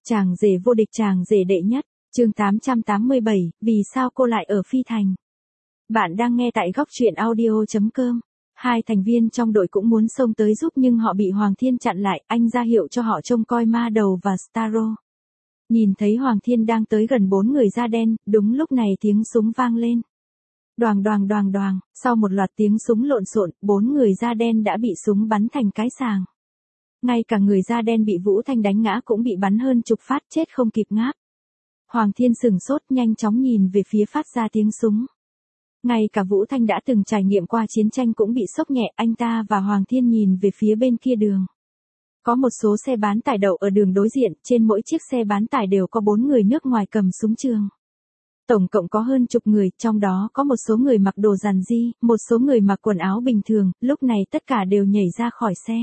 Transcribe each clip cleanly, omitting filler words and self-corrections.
Chàng rể vô địch, chàng rể đệ nhất, chương 887, vì sao cô lại ở Phi Thành? Bạn đang nghe tại góc truyện audio.com. Hai thành viên trong đội cũng muốn xông tới giúp nhưng họ bị Hoàng Thiên chặn lại, anh ra hiệu cho họ trông coi Ma Đầu và Starro. Nhìn thấy Hoàng Thiên đang tới gần 4 người da đen, đúng lúc này tiếng súng vang lên. Đoàng đoàng đoàng đoàng, sau một loạt tiếng súng lộn xộn, 4 người da đen đã bị súng bắn thành cái sàng. Ngay cả người da đen bị Vũ Thanh đánh ngã cũng bị bắn hơn chục phát, chết không kịp ngáp. Hoàng Thiên sừng sốt, nhanh chóng nhìn về phía phát ra tiếng súng. Ngay cả Vũ Thanh đã từng trải nghiệm qua chiến tranh cũng bị sốc nhẹ, anh ta và Hoàng Thiên nhìn về phía bên kia đường. Có một số xe bán tải đậu ở đường đối diện, trên mỗi chiếc xe bán tải đều có 4 người nước ngoài cầm súng trường. Tổng cộng có hơn chục người, trong đó có một số người mặc đồ giản dị, một số người mặc quần áo bình thường, lúc này tất cả đều nhảy ra khỏi xe.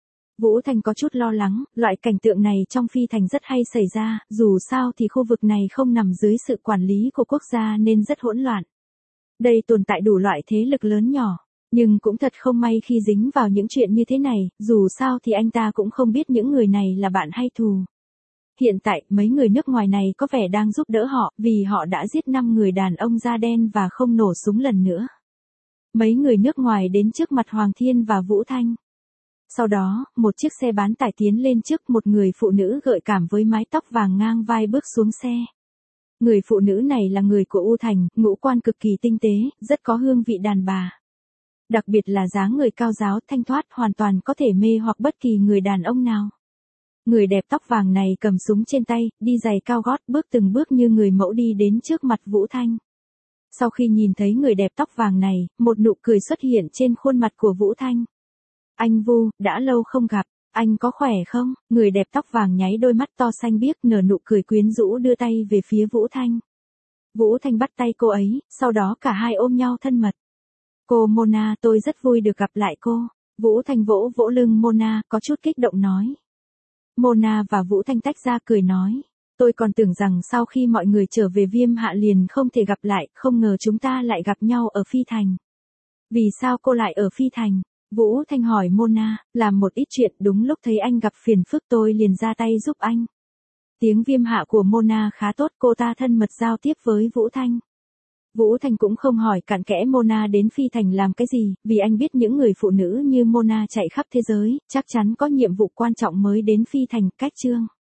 Vũ Thanh có chút lo lắng, loại cảnh tượng này trong Phi Thành rất hay xảy ra, dù sao thì khu vực này không nằm dưới sự quản lý của quốc gia nên rất hỗn loạn. Đây tồn tại đủ loại thế lực lớn nhỏ, nhưng cũng thật không may khi dính vào những chuyện như thế này, dù sao thì anh ta cũng không biết những người này là bạn hay thù. Hiện tại, mấy người nước ngoài này có vẻ đang giúp đỡ họ, vì họ đã giết 5 người đàn ông da đen và không nổ súng lần nữa. Mấy người nước ngoài đến trước mặt Hoàng Thiên và Vũ Thanh. Sau đó, một chiếc xe bán tải tiến lên trước, một người phụ nữ gợi cảm với mái tóc vàng ngang vai bước xuống xe. Người phụ nữ này là người của U Thành, ngũ quan cực kỳ tinh tế, rất có hương vị đàn bà. Đặc biệt là dáng người cao ráo, thanh thoát, hoàn toàn có thể mê hoặc bất kỳ người đàn ông nào. Người đẹp tóc vàng này cầm súng trên tay, đi giày cao gót, bước từng bước như người mẫu đi đến trước mặt Vũ Thanh. Sau khi nhìn thấy người đẹp tóc vàng này, một nụ cười xuất hiện trên khuôn mặt của Vũ Thanh. Anh Vu, đã lâu không gặp, anh có khỏe không? Người đẹp tóc vàng nháy đôi mắt to xanh biếc, nở nụ cười quyến rũ đưa tay về phía Vũ Thanh. Vũ Thanh bắt tay cô ấy, sau đó cả hai ôm nhau thân mật. Cô Mona, tôi rất vui được gặp lại cô. Vũ Thanh vỗ vỗ lưng Mona, có chút kích động nói. Mona và Vũ Thanh tách ra cười nói. Tôi còn tưởng rằng sau khi mọi người trở về Viêm Hạ liền không thể gặp lại, không ngờ chúng ta lại gặp nhau ở Phi Thành. Vì sao cô lại ở Phi Thành? Vũ Thanh hỏi Mona, làm một ít chuyện, đúng lúc thấy anh gặp phiền phức tôi liền ra tay giúp anh. Tiếng Viêm Hạ của Mona khá tốt, cô ta thân mật giao tiếp với Vũ Thanh. Vũ Thanh cũng không hỏi cặn kẽ Mona đến Phi Thành làm cái gì, vì anh biết những người phụ nữ như Mona chạy khắp thế giới, chắc chắn có nhiệm vụ quan trọng mới đến Phi Thành. Cách chương